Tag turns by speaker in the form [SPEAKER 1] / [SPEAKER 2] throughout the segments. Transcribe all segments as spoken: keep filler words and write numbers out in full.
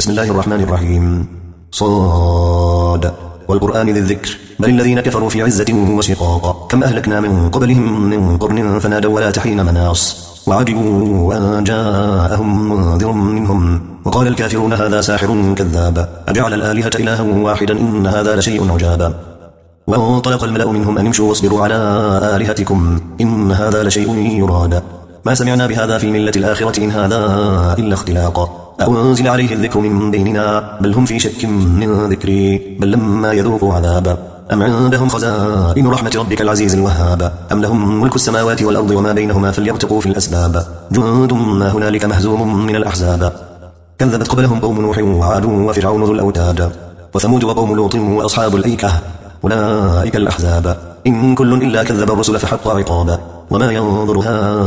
[SPEAKER 1] بسم الله الرحمن الرحيم. صاد والقرآن ذي الذكر بل الذين كفروا في عزة وشقاق كم أهلكنا من قبلهم من قرن فنادوا ولا تحين مناص وعجبوا أن جاءهم منذر منهم وقال الكافرون هذا ساحر كذاب أجعل الآلهة إلها واحدا إن هذا لشيء عجاب وانطلق الملأ منهم أن امشوا واصبروا على آلهتكم إن هذا لشيء يراد ما سمعنا بهذا في ملة الآخرة إن هذا إلا اختلاق أنزل عليه الذكر من بيننا بل هم في شك من ذكري بل لما يذوقوا عذاب أم عندهم خزائن رحمة ربك العزيز الوهاب أم لهم ملك السماوات والأرض وما بينهما فليرتقوا في الأسباب جند ما هنالك مهزوم من الأحزاب كذبت قبلهم قوم نوح وعاد وفرعون ذو الأوتاد وثمود وقوم لوط وأصحاب الأيكة أولئك الأحزاب إن كل إلا كذب الرسل فحق عقابا وما ينظر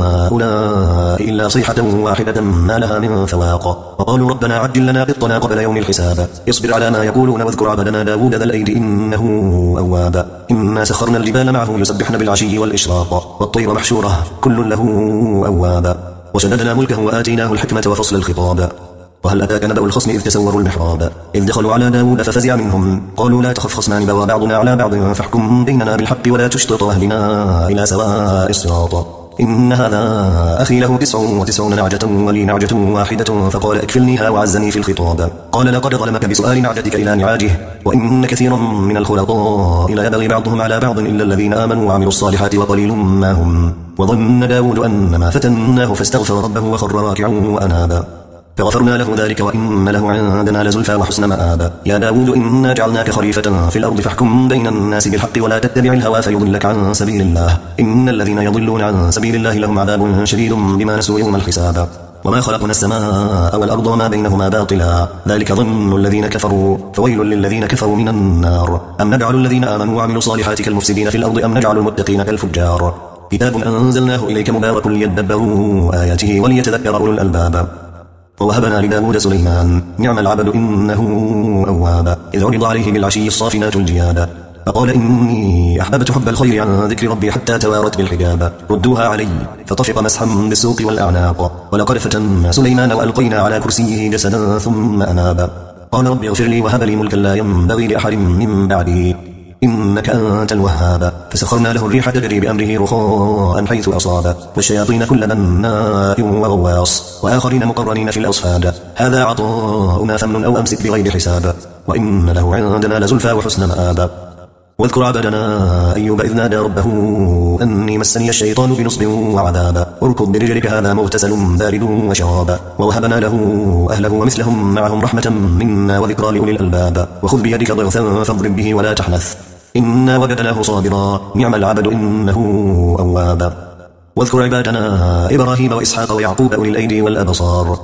[SPEAKER 1] هؤلاء إلا صيحة واحدة ما لها من فواق وقالوا ربنا عجل لنا قطنا قبل يوم الحساب اصبر على ما يقولون واذكر عبدنا داود ذا الأيد إنه أواب إنا سخرنا الجبال معه يسبحن بالعشي والإشراق والطير محشورة كل له أواب وشددنا ملكه وآتيناه الحكمة وفصل الخطاب وهل أتاك نبأ الخصم إذ تسوروا المحراب إذ دخلوا على داود ففزع منهم قالوا لا تخف خصمان بغى بعضنا على بعض فاحكم بيننا بالحق ولا تشطط أهلنا إلى سواء الصراط إن هذا أخي له تسع وتسعون نعجة ولي نعجة واحدة فقال أكفلنيها وعزني في الخطاب قال لقد ظلمك بسؤال نعجتك إلى نعاجه وإن كثيرا من الخلطاء لا يبغي بعضهم على بعض إلا الذين آمنوا وعملوا الصالحات وقليل ما هم وظن داود أن ما فتناه فاستغفر ربه وخر راكعا وأنابا فغفرنا له ذلك وإن له عندنا لزلفى وحسن مآب يا داود إنا جعلناك خليفة في الأرض فاحكم بين الناس بالحق ولا تتبع الهوى فيضلك عن سبيل الله إن الذين يضلون عن سبيل الله لهم عذاب شديد بما نسوا يوم الحساب وما خلقنا السماء والأرض وما بينهما باطلا ذلك ظن الذين كفروا فويل للذين كفروا من النار أم نجعل الذين آمنوا وعملوا الصالحات كالمفسدين في الأرض أم نجعل المتقين كالفجار كتاب أنزلناه إليك مبارك ليدبروا آياته وليتذكر أولو الألباب ووهبنا لداود سليمان نعم العبد إنه أواب إذ عرض عليه بالعشي الصافنات الجياد فقال إني أحببت حب الخير عن ذكر ربي حتى توارت بالحجاب ردوها علي فطفق مسحا بالسوق والأعناق ولقد فتنا سليمان وألقينا على كرسيه جسدا ثم أناب قال رب اغفر لي وهب لي ملكا لا ينبغي لأحد من بعدي إنك أنت الوهاب فسخرنا له الريح تجري بأمره رخاء حيث أصاب والشياطين كل بناء وغواص وآخرين مقرنين في الأصفاد هذا عطاؤنا فمن أو أمسك بغير حساب وإن له عندنا لزلفى وحسن مآب واذكر عبدنا أيوب إذ نادى ربه أني مسني الشيطان بنصب وعذاب اركض برجلك هذا مغتسل بارد وشراب ووهبنا له أهله ومثلهم معهم رحمة منا وذكرى لأولي الألباب وخذ بيدك ضغثا فاضرب به ولا تحنث إنا وجدناه صابرا نعم العبد إنه أواب واذكر عبادنا إبراهيم وإسحاق ويعقوب أولي الأيدي والأبصار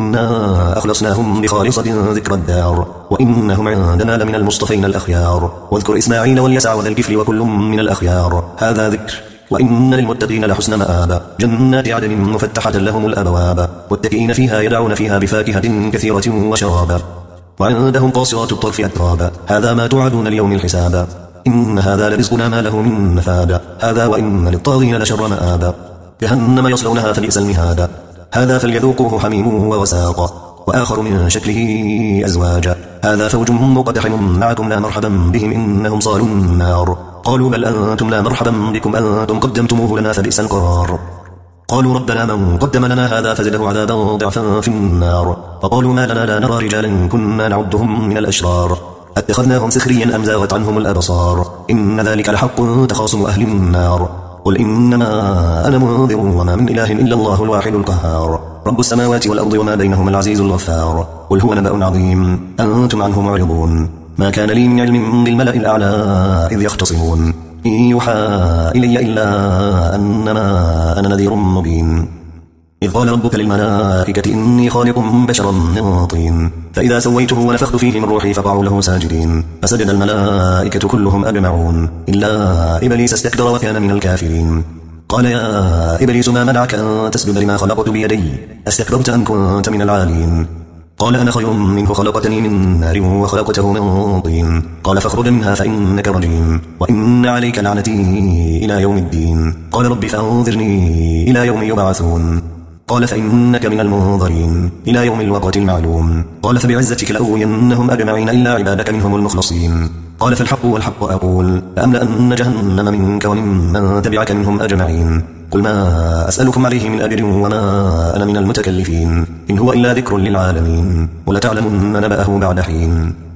[SPEAKER 1] إنا أخلصناهم بخالصة ذكر الدار وإنهم عندنا لمن المصطفين الأخيار واذكر إسماعيل واليسع وذا الكفل وكل من الأخيار هذا ذكر وإن للمتقين لحسن مآب جنات عدن مفتحة لهم الأبواب والتكئين فيها يدعون فيها بفاكهة كثيرة وشرابا وعندهم قاصرات الطرف أترابا هذا ما توعدون ليوم الحساب إن هذا لرزقنا ما له من نفاد هذا وإن للطاغين لشر مآب جهنم يصلونها فبئس المهاد هذا فليذوقوه حميم ووساق وآخر من شكله أزواجا هذا فوج مقتحم معكم لا مرحبا بهم إنهم صالوا النار قالوا بل أنتم لا مرحبا بكم أنتم قدمتموه لنا فبئس القرار قالوا ربنا من قدم لنا هذا فزده عذابا ضعفا في النار فقالوا ما لنا لا نرى رجالا كنا نعدهم من الأشرار اتخذناهم سخريا أم زاغت عنهم الأبصار إن ذلك لحق تخاصم أهل النار قل إنما أنا منذر وما من إله إلا الله الواحد القهار رب السماوات والأرض وما بينهما العزيز الغفار قل هو نبأ عظيم أنتم عنه معرضون ما كان لي من علم بالملأ الأعلى إذ يختصمون إن يوحى إلي إلا أنما أنا نذير مبين إذ قال ربك للملائكة إني خالق بشرا من طين فإذا سويته ونفخت فيه من روحي فقعوا له ساجدين فسجد الملائكة كلهم أجمعون إلا إبليس استكبر وكان من الكافرين قال يا إبليس ما منعك أن تسجد لما خلقت بيدي أستكبرت أم كنت من العالين قال أنا خير منه خلقتني من نار وخلقته من طين قال فاخرج منها فإنك رجيم وإن عليك لعنتي إلى يوم الدين قال رب فأنظرني إلى يوم يبعثون قال فإنك من المنظرين إلى يوم الوقت المعلوم. قال فبعزتك لأغوينهم أجمعين إلا عبادك منهم المخلصين. قال فالحق والحق أقول لأملأن جهنم منك وممن تبعك منهم أجمعين. قل ما أسألكم عليه من أجر وما أنا من المتكلفين، إن هو إلا ذكر للعالمين، ولتعلمن نبأه بعد حين.